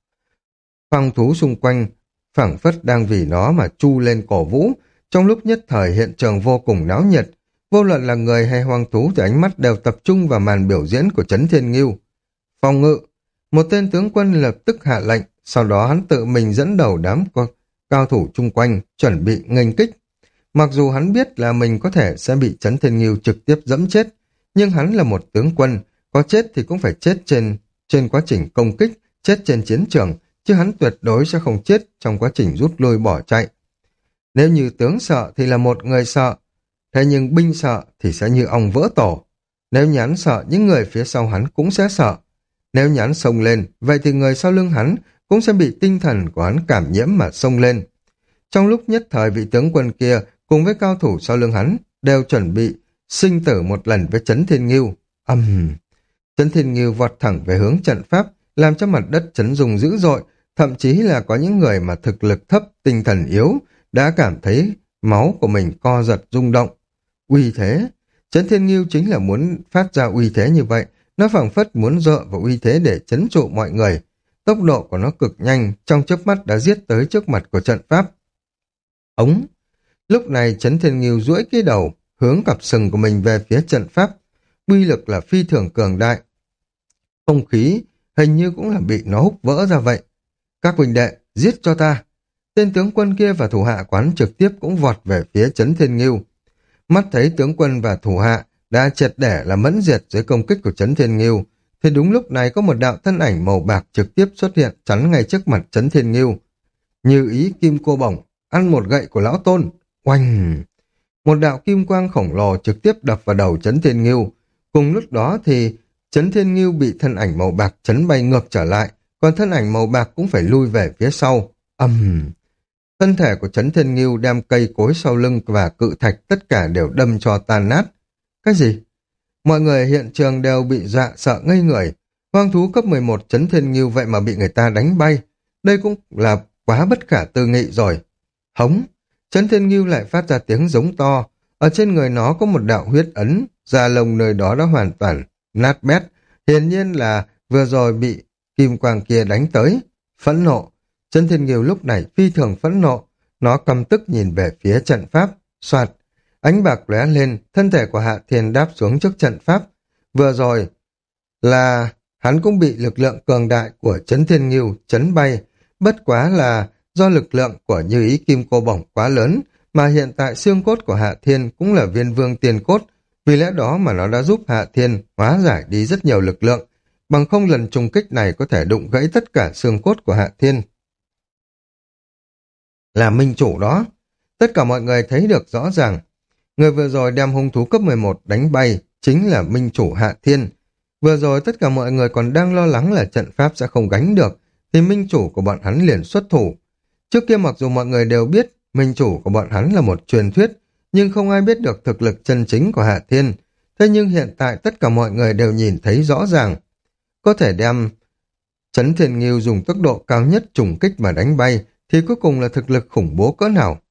Hoang thú xung quanh phảng phất đang vì nó mà chu lên cổ vũ. Trong lúc nhất thời hiện trường vô cùng náo nhiệt, vô luận là người hay hoang thú thì ánh mắt đều tập trung vào màn biểu diễn của Chấn Thiên Ngưu. Phòng ngự! Một tên tướng quân lập tức hạ lệnh, sau đó hắn tự mình dẫn đầu đám cao thủ chung quanh chuẩn bị nghênh kích. Mặc dù hắn biết là mình có thể sẽ bị Chấn Thiên Ngưu trực tiếp dẫm chết, nhưng hắn là một tướng quân, có chết thì cũng phải chết trên trên quá trình công kích, chết trên chiến trường, chứ hắn tuyệt đối sẽ không chết trong quá trình rút lui bỏ chạy. Nếu như tướng sợ thì là một người sợ, thế nhưng binh sợ thì sẽ như ong vỡ tổ. Nếu như hắn sợ, những người phía sau hắn cũng sẽ sợ. Nếu như hắn xông lên, vậy thì người sau lưng hắn cũng sẽ bị tinh thần của hắn cảm nhiễm mà xông lên. Trong lúc nhất thời vị tướng quân kia cùng với cao thủ sau lưng hắn đều chuẩn bị sinh tử một lần với Chấn Thiên Ngưu. Âm! Uhm. Chấn Thiên Ngưu vọt thẳng về hướng trận pháp, làm cho mặt đất chấn rung dữ dội, thậm chí là có những người mà thực lực thấp, tinh thần yếu đã cảm thấy máu của mình co giật rung động. Uy thế! Chấn Thiên Ngưu chính là muốn phát ra uy thế như vậy, nó phảng phất muốn dựa vào uy thế để trấn trụ mọi người. Tốc độ của nó cực nhanh, trong chớp mắt đã giết tới trước mặt của trận pháp. Ống! Lúc này Chấn Thiên Ngưu duỗi cái đầu, hướng cặp sừng của mình về phía trận pháp. Uy lực là phi thường cường đại. Không khí hình như cũng là bị nó húc vỡ ra vậy. Các huynh đệ, giết cho ta! Tên tướng quân kia và thủ hạ quán trực tiếp cũng vọt về phía Chấn Thiên Ngưu. Mắt thấy tướng quân và thủ hạ đã triệt để là mẫn diệt dưới công kích của Chấn Thiên Ngưu, thì đúng lúc này có một đạo thân ảnh màu bạc trực tiếp xuất hiện chắn ngay trước mặt Chấn Thiên Ngưu. Như ý kim cô bổng, ăn một gậy của lão tôn. Oanh! Một đạo kim quang khổng lồ trực tiếp đập vào đầu Chấn Thiên Ngưu. Cùng lúc đó thì Chấn Thiên Ngưu bị thân ảnh màu bạc chấn bay ngược trở lại, còn thân ảnh màu bạc cũng phải lui về phía sau. Ầm! Uhm. Thân thể của Chấn Thiên Ngưu đem cây cối sau lưng và cự thạch tất cả đều đâm cho tan nát. Cái gì? Mọi người hiện trường đều bị dọa sợ ngây người. Hoang thú cấp mười một Chấn Thiên Ngưu vậy mà bị người ta đánh bay. Đây cũng là quá bất khả tư nghị rồi. Hống! Trấn Thiên Ngưu lại phát ra tiếng giống to. Ở trên người nó có một đạo huyết ấn, da lông nơi đó đã hoàn toàn nát bét. Hiển nhiên là vừa rồi bị kim quang kia đánh tới. Phẫn nộ. Trấn Thiên Ngưu lúc này phi thường phẫn nộ. Nó căm tức nhìn về phía trận pháp. Soạt. Ánh bạc lóe lên, thân thể của Hạ Thiên đáp xuống trước trận pháp. Vừa rồi là hắn cũng bị lực lượng cường đại của Trấn Thiên Ngưu chấn bay. Bất quá là do lực lượng của Như Ý Kim Cô Bổng quá lớn, mà hiện tại xương cốt của Hạ Thiên cũng là viên vương tiền cốt, vì lẽ đó mà nó đã giúp Hạ Thiên hóa giải đi rất nhiều lực lượng, bằng không lần trùng kích này có thể đụng gãy tất cả xương cốt của Hạ Thiên. Là minh chủ đó. Tất cả mọi người thấy được rõ ràng, người vừa rồi đem hung thú cấp mười một đánh bay chính là minh chủ Hạ Thiên. Vừa rồi tất cả mọi người còn đang lo lắng là trận pháp sẽ không gánh được, thì minh chủ của bọn hắn liền xuất thủ. Trước kia mặc dù mọi người đều biết minh chủ của bọn hắn là một truyền thuyết, nhưng không ai biết được thực lực chân chính của Hạ Thiên. Thế nhưng hiện tại tất cả mọi người đều nhìn thấy rõ ràng. Có thể đem Trấn Thiên Ngưu dùng tốc độ cao nhất trùng kích mà đánh bay, thì cuối cùng là thực lực khủng bố cỡ nào.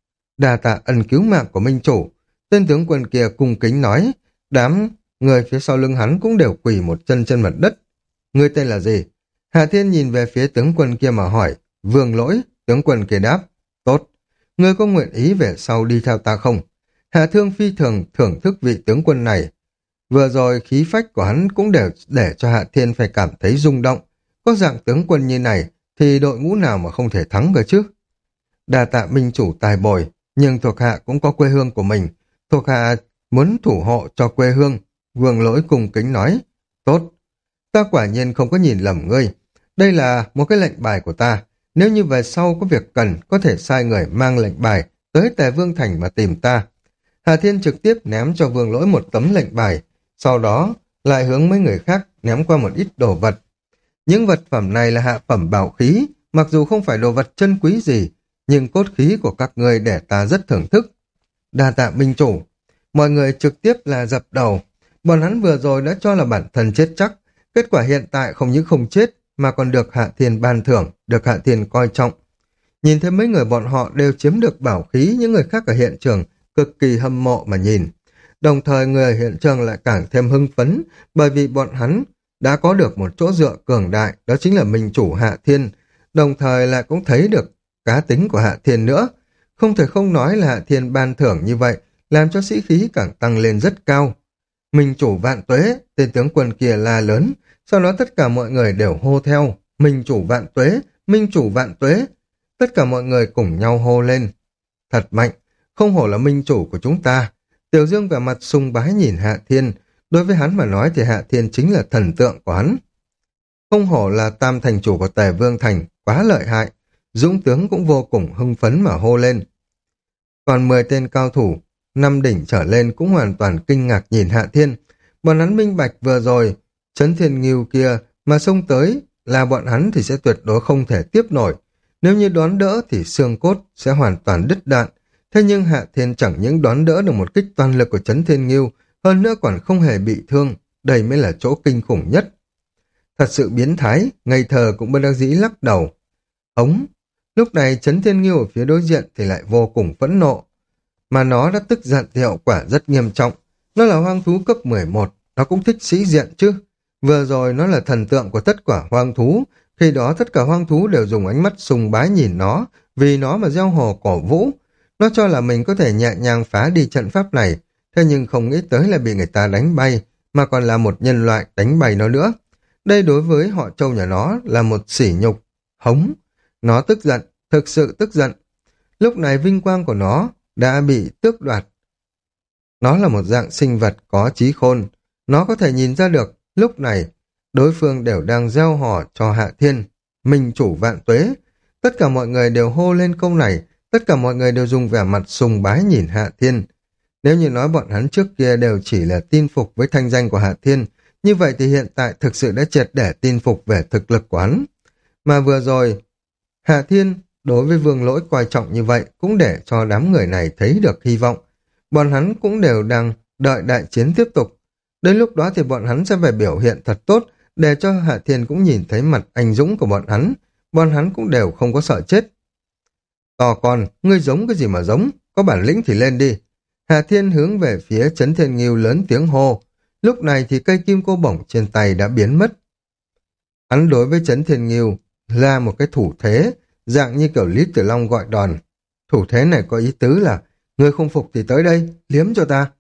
Đa tạ ân cứu mạng của minh chủ, tên tướng quân kia cung kính nói. Đám người phía sau lưng hắn cũng đều quỳ một chân trên mặt đất. Ngươi tên là gì? Hạ Thiên nhìn về phía tướng quân kia mà hỏi. Vương Lỗi. Tướng quân kia đáp. Tốt. Ngươi có nguyện ý về sau đi theo ta không? Hạ Thương phi thường thưởng thức vị tướng quân này. Vừa rồi khí phách của hắn cũng đều để cho Hạ Thiên phải cảm thấy rung động. Có dạng tướng quân như này thì đội ngũ nào mà không thể thắng cơ chứ? Đa tạ minh chủ tài bồi, nhưng thuộc hạ cũng có quê hương của mình. Thuộc hạ muốn thủ hộ cho quê hương. Vương Lỗi cung kính nói. Tốt. Ta quả nhiên không có nhìn lầm ngươi. Đây là một cái lệnh bài của ta. Nếu như về sau có việc cần, có thể sai người mang lệnh bài tới Tề Vương Thành mà tìm ta. Hà Thiên trực tiếp ném cho Vương Lỗi một tấm lệnh bài, sau đó lại hướng mấy người khác ném qua một ít đồ vật. Những vật phẩm này là hạ phẩm bảo khí, mặc dù không phải đồ vật chân quý gì, nhưng cốt khí của các ngươi để ta rất thưởng thức. Đa tạ minh chủ. Mọi người trực tiếp là dập đầu. Bọn hắn vừa rồi đã cho là bản thân chết chắc, kết quả hiện tại không những không chết, mà còn được Hạ Thiên ban thưởng, được Hạ Thiên coi trọng. Nhìn thấy mấy người bọn họ đều chiếm được bảo khí, những người khác ở hiện trường cực kỳ hâm mộ mà nhìn. Đồng thời người ở hiện trường lại càng thêm hưng phấn, bởi vì bọn hắn đã có được một chỗ dựa cường đại, đó chính là minh chủ Hạ Thiên, đồng thời lại cũng thấy được cá tính của Hạ Thiên nữa. Không thể không nói là Hạ Thiên ban thưởng như vậy, làm cho sĩ khí càng tăng lên rất cao. Minh chủ vạn tuế, tên tướng quân kia la lớn, sau đó tất cả mọi người đều hô theo. Minh chủ vạn tuế, minh chủ vạn tuế. Tất cả mọi người cùng nhau hô lên. Thật mạnh, không hổ là minh chủ của chúng ta. Tiểu Dương vẻ mặt sùng bái nhìn Hạ Thiên. Đối với hắn mà nói thì Hạ Thiên chính là thần tượng của hắn. Không hổ là tam thành chủ của Tề Vương Thành, quá lợi hại. Dũng tướng cũng vô cùng hưng phấn mà hô lên. Còn mười tên cao thủ, năm đỉnh trở lên cũng hoàn toàn kinh ngạc nhìn Hạ Thiên. Bọn hắn minh bạch vừa rồi, Trấn Thiên Ngưu kia mà xông tới là bọn hắn thì sẽ tuyệt đối không thể tiếp nổi. Nếu như đón đỡ thì xương cốt sẽ hoàn toàn đứt đạn. Thế nhưng Hạ Thiên chẳng những đón đỡ được một kích toàn lực của Trấn Thiên Ngưu, hơn nữa còn không hề bị thương. Đây mới là chỗ kinh khủng nhất. Thật sự biến thái, ngây thơ cũng bất đắc dĩ lắc đầu. Ống! Lúc này Trấn Thiên Ngưu ở phía đối diện thì lại vô cùng phẫn nộ. Mà nó đã tức giận thì hậu quả rất nghiêm trọng. Nó là hoang thú cấp mười một, nó cũng thích sĩ diện chứ. Vừa rồi nó là thần tượng của tất cả hoang thú, khi đó tất cả hoang thú đều dùng ánh mắt sùng bái nhìn nó, vì nó mà gieo hồ cổ vũ. Nó cho là mình có thể nhẹ nhàng phá đi trận pháp này, thế nhưng không nghĩ tới là bị người ta đánh bay, mà còn là một nhân loại đánh bay nó nữa. Đây đối với họ Châu nhà nó là một sỉ nhục. Hống! Nó tức giận, thực sự tức giận. Lúc này vinh quang của nó đã bị tước đoạt. Nó là một dạng sinh vật có trí khôn. Nó có thể nhìn ra được, lúc này, đối phương đều đang gieo hò cho Hạ Thiên. Minh chủ vạn tuế. Tất cả mọi người đều hô lên câu này, tất cả mọi người đều dùng vẻ mặt sùng bái nhìn Hạ Thiên. Nếu như nói bọn hắn trước kia đều chỉ là tin phục với thanh danh của Hạ Thiên, như vậy thì hiện tại thực sự đã triệt để tin phục về thực lực của hắn. Mà vừa rồi, Hạ Thiên đối với Vương Lỗi coi trọng như vậy cũng để cho đám người này thấy được hy vọng. Bọn hắn cũng đều đang đợi đại chiến tiếp tục. Đến lúc đó thì bọn hắn sẽ phải biểu hiện thật tốt để cho Hạ Thiên cũng nhìn thấy mặt anh dũng của bọn hắn. Bọn hắn cũng đều không có sợ chết. To con, ngươi giống cái gì mà giống, có bản lĩnh thì lên đi. Hà Thiên hướng về phía Trấn Thiên Ngưu lớn tiếng hô. Lúc này thì cây kim cô bổng trên tay đã biến mất. Hắn đối với Trấn Thiên Ngưu là một cái thủ thế, dạng như kiểu Lý Tử Long gọi đòn. Thủ thế này có ý tứ là, ngươi không phục thì tới đây, liếm cho ta.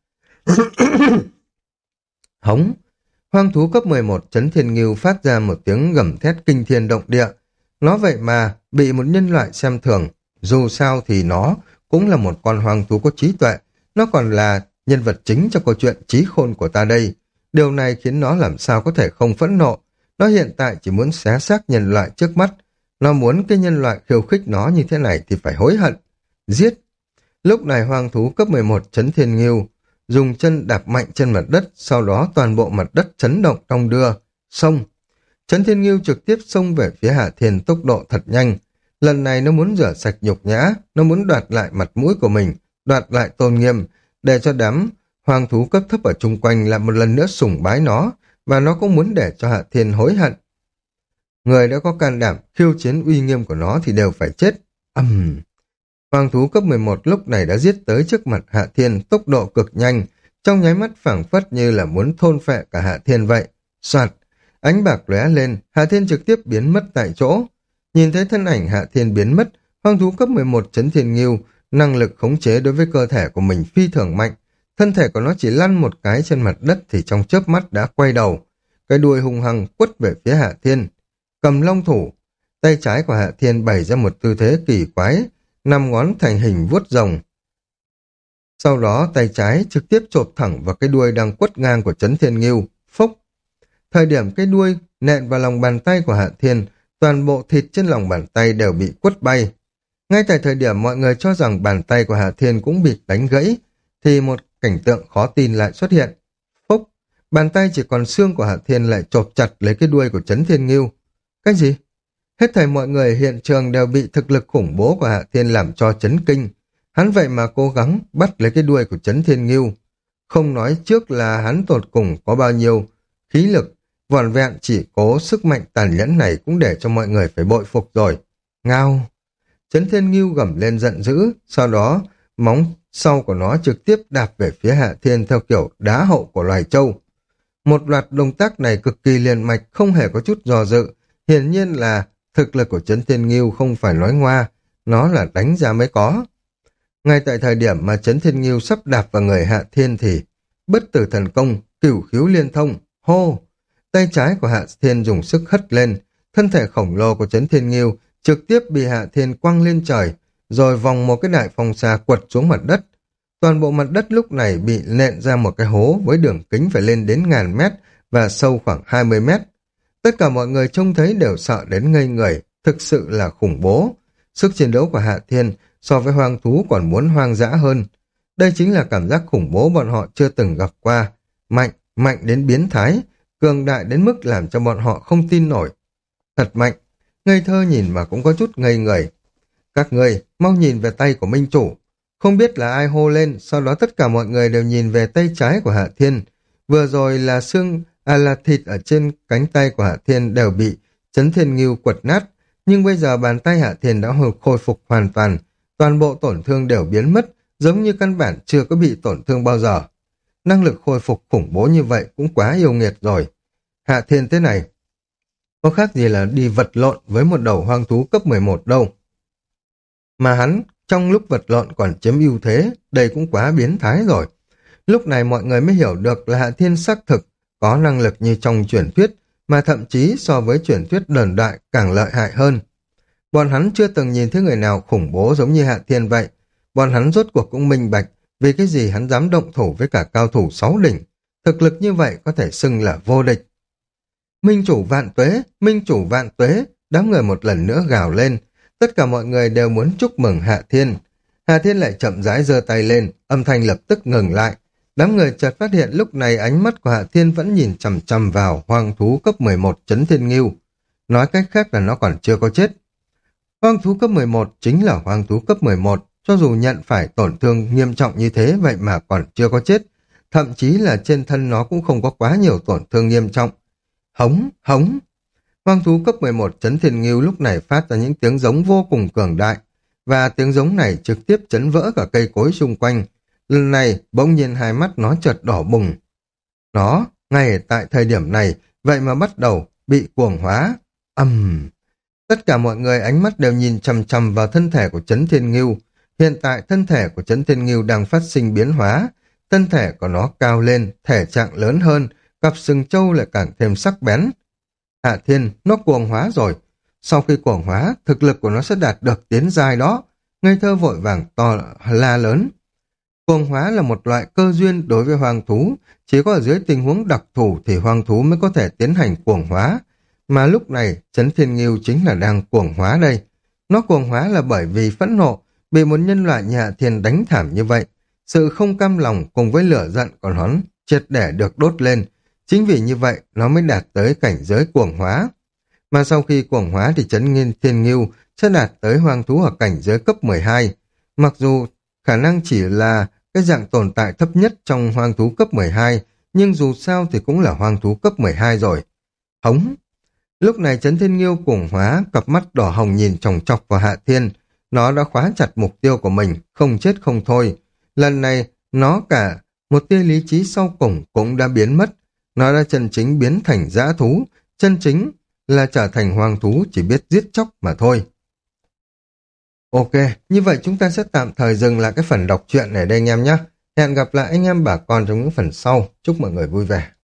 Hống, hoang thú cấp mười một Trấn Thiên Ngưu phát ra một tiếng gầm thét kinh thiên động địa. Nó vậy mà bị một nhân loại xem thường, dù sao thì nó cũng là một con hoang thú có trí tuệ, nó còn là nhân vật chính trong câu chuyện trí khôn của ta đây. Điều này khiến nó làm sao có thể không phẫn nộ. Nó hiện tại chỉ muốn xé xác nhân loại trước mắt. Nó muốn cái nhân loại khiêu khích nó như thế này thì phải hối hận. Giết! Lúc này hoang thú cấp mười một Trấn Thiên Ngưu dùng chân đạp mạnh trên mặt đất, sau đó toàn bộ mặt đất chấn động trong đưa. Xông! Trấn Thiên Ngưu trực tiếp xông về phía Hạ Thiên tốc độ thật nhanh. Lần này nó muốn rửa sạch nhục nhã, nó muốn đoạt lại mặt mũi của mình, đoạt lại tôn nghiêm, để cho đám hoang thú cấp thấp ở chung quanh lại một lần nữa sủng bái nó, và nó cũng muốn để cho Hạ Thiên hối hận. Người đã có can đảm khiêu chiến uy nghiêm của nó thì đều phải chết. Ầm! Uhm. Hoàng thú cấp mười một lúc này đã giết tới trước mặt Hạ Thiên tốc độ cực nhanh, trong nháy mắt phảng phất như là muốn thôn phệ cả Hạ Thiên vậy. Soạt! Ánh bạc lóe lên, Hạ Thiên trực tiếp biến mất tại chỗ. Nhìn thấy thân ảnh Hạ Thiên biến mất, hoang thú cấp mười một Trấn Thiên Ngưu năng lực khống chế đối với cơ thể của mình phi thường mạnh. Thân thể của nó chỉ lăn một cái trên mặt đất thì trong chớp mắt đã quay đầu. Cái đuôi hung hăng quất về phía Hạ Thiên. Cầm long thủ, tay trái của Hạ Thiên bày ra một tư thế kỳ quái, năm ngón thành hình vuốt rồng. Sau đó tay trái trực tiếp chộp thẳng vào cái đuôi đang quất ngang của Trấn Thiên Ngưu. Phốc! Thời điểm cái đuôi nện vào lòng bàn tay của Hạ Thiên, toàn bộ thịt trên lòng bàn tay đều bị quất bay. Ngay tại thời điểm mọi người cho rằng bàn tay của Hạ Thiên cũng bị đánh gãy, thì một cảnh tượng khó tin lại xuất hiện. Phúc! Bàn tay chỉ còn xương của Hạ Thiên lại chộp chặt lấy cái đuôi của Trấn Thiên Ngưu. Cái gì? Hết thảy mọi người hiện trường đều bị thực lực khủng bố của Hạ Thiên làm cho chấn kinh. Hắn vậy mà cố gắng bắt lấy cái đuôi của Trấn Thiên Ngưu. Không nói trước là hắn tột cùng có bao nhiêu khí lực, vỏn vẹn chỉ cố sức mạnh tàn nhẫn này cũng để cho mọi người phải bội phục rồi. Ngao! Trấn Thiên Ngưu gầm lên giận dữ, sau đó móng sau của nó trực tiếp đạp về phía Hạ Thiên theo kiểu đá hậu của loài trâu. Một loạt động tác này cực kỳ liền mạch, không hề có chút dò dự. Hiển nhiên là thực lực của Trấn Thiên Ngưu không phải nói ngoa, nó là đánh ra mới có. Ngay tại thời điểm mà Trấn Thiên Ngưu sắp đạp vào người Hạ Thiên thì bất tử thần công, cửu khiếu liên thông, hô! Tay trái của Hạ Thiên dùng sức hất lên, thân thể khổng lồ của Trấn Thiên Ngưu trực tiếp bị Hạ Thiên quăng lên trời, rồi vòng một cái đại phong xa quật xuống mặt đất. Toàn bộ mặt đất lúc này bị nện ra một cái hố với đường kính phải lên đến ngàn mét và sâu khoảng hai mươi mét. Tất cả mọi người trông thấy đều sợ đến ngây người, thực sự là khủng bố. Sức chiến đấu của Hạ Thiên so với hoang thú còn muốn hoang dã hơn. Đây chính là cảm giác khủng bố bọn họ chưa từng gặp qua. Mạnh, mạnh đến biến thái, cường đại đến mức làm cho bọn họ không tin nổi. Thật mạnh, ngây thơ nhìn mà cũng có chút ngây người. Các người, mau nhìn về tay của Minh Chủ. Không biết là ai hô lên, sau đó tất cả mọi người đều nhìn về tay trái của Hạ Thiên. Vừa rồi là xương, à là thịt ở trên cánh tay của Hạ Thiên đều bị Trấn Thiên Ngưu quật nát, nhưng bây giờ bàn tay Hạ Thiên đã hồi khôi phục hoàn toàn, toàn bộ tổn thương đều biến mất, giống như căn bản chưa có bị tổn thương bao giờ. Năng lực khôi phục khủng bố như vậy cũng quá yêu nghiệt rồi. Hạ Thiên thế này, có khác gì là đi vật lộn với một đầu hoang thú cấp mười một đâu. Mà hắn, trong lúc vật lộn còn chiếm ưu thế, đây cũng quá biến thái rồi. Lúc này mọi người mới hiểu được là Hạ Thiên xác thực có năng lực như trong truyền thuyết, mà thậm chí so với truyền thuyết đồn đại càng lợi hại hơn. Bọn hắn chưa từng nhìn thấy người nào khủng bố giống như Hạ Thiên vậy. Bọn hắn rốt cuộc cũng minh bạch vì cái gì hắn dám động thủ với cả cao thủ sáu đỉnh. Thực lực như vậy có thể xưng là vô địch. Minh Chủ vạn tuế, Minh Chủ vạn tuế, đám người một lần nữa gào lên. Tất cả mọi người đều muốn chúc mừng Hạ Thiên. Hạ Thiên lại chậm rãi giơ tay lên, âm thanh lập tức ngừng lại. Đám người chợt phát hiện lúc này ánh mắt của Hạ Thiên vẫn nhìn chằm chằm vào hoang thú cấp mười một Trấn Thiên Ngưu. Nói cách khác là nó còn chưa có chết. Hoang thú cấp mười một chính là hoang thú cấp mười một, cho dù nhận phải tổn thương nghiêm trọng như thế vậy mà còn chưa có chết. Thậm chí là trên thân nó cũng không có quá nhiều tổn thương nghiêm trọng. Hống, hống. Hoang thú cấp mười một Trấn Thiên Ngưu lúc này phát ra những tiếng giống vô cùng cường đại. và tiếng giống này trực tiếp chấn vỡ cả cây cối xung quanh. Lần này, bỗng nhiên hai mắt nó chợt đỏ bừng. Nó, ngay tại thời điểm này, vậy mà bắt đầu bị cuồng hóa. Ầm! Tất cả mọi người ánh mắt đều nhìn chằm chằm vào thân thể của Trấn Thiên Ngưu. Hiện tại thân thể của Trấn Thiên Ngưu đang phát sinh biến hóa. Thân thể của nó cao lên, thể trạng lớn hơn, cặp sừng trâu lại càng thêm sắc bén. Hạ Thiên, nó cuồng hóa rồi. Sau khi cuồng hóa, thực lực của nó sẽ đạt được tiến giai đó. Ngây thơ vội vàng to la lớn. Cuồng hóa là một loại cơ duyên đối với hoang thú, chỉ có ở dưới tình huống đặc thù thì hoang thú mới có thể tiến hành cuồng hóa. Mà lúc này, Trấn Thiên Ngưu chính là đang cuồng hóa đây. Nó cuồng hóa là bởi vì phẫn nộ, bị một nhân loại như Hạ Thiên đánh thảm như vậy. Sự không cam lòng cùng với lửa giận của nó triệt để được đốt lên. Chính vì như vậy, nó mới đạt tới cảnh giới cuồng hóa. Mà sau khi cuồng hóa thì Trấn Thiên Ngưu sẽ đạt tới hoang thú ở cảnh giới cấp mười hai. Mặc dù khả năng chỉ là cái dạng tồn tại thấp nhất trong hoang thú cấp mười hai, nhưng dù sao thì cũng là hoang thú cấp mười hai rồi. Hống! Lúc này Trấn Thiên Ngưu cuồng hóa, cặp mắt đỏ hồng nhìn chòng chọc vào Hạ Thiên. Nó đã khóa chặt mục tiêu của mình, không chết không thôi. Lần này, nó cả một tia lý trí sau cùng cũng đã biến mất. Nó đã chân chính biến thành dã thú, chân chính là trở thành hoang thú chỉ biết giết chóc mà thôi. Ok, như vậy chúng ta sẽ tạm thời dừng lại cái phần đọc truyện này đây anh em nhé. Hẹn gặp lại anh em bà con trong những phần sau. Chúc mọi người vui vẻ.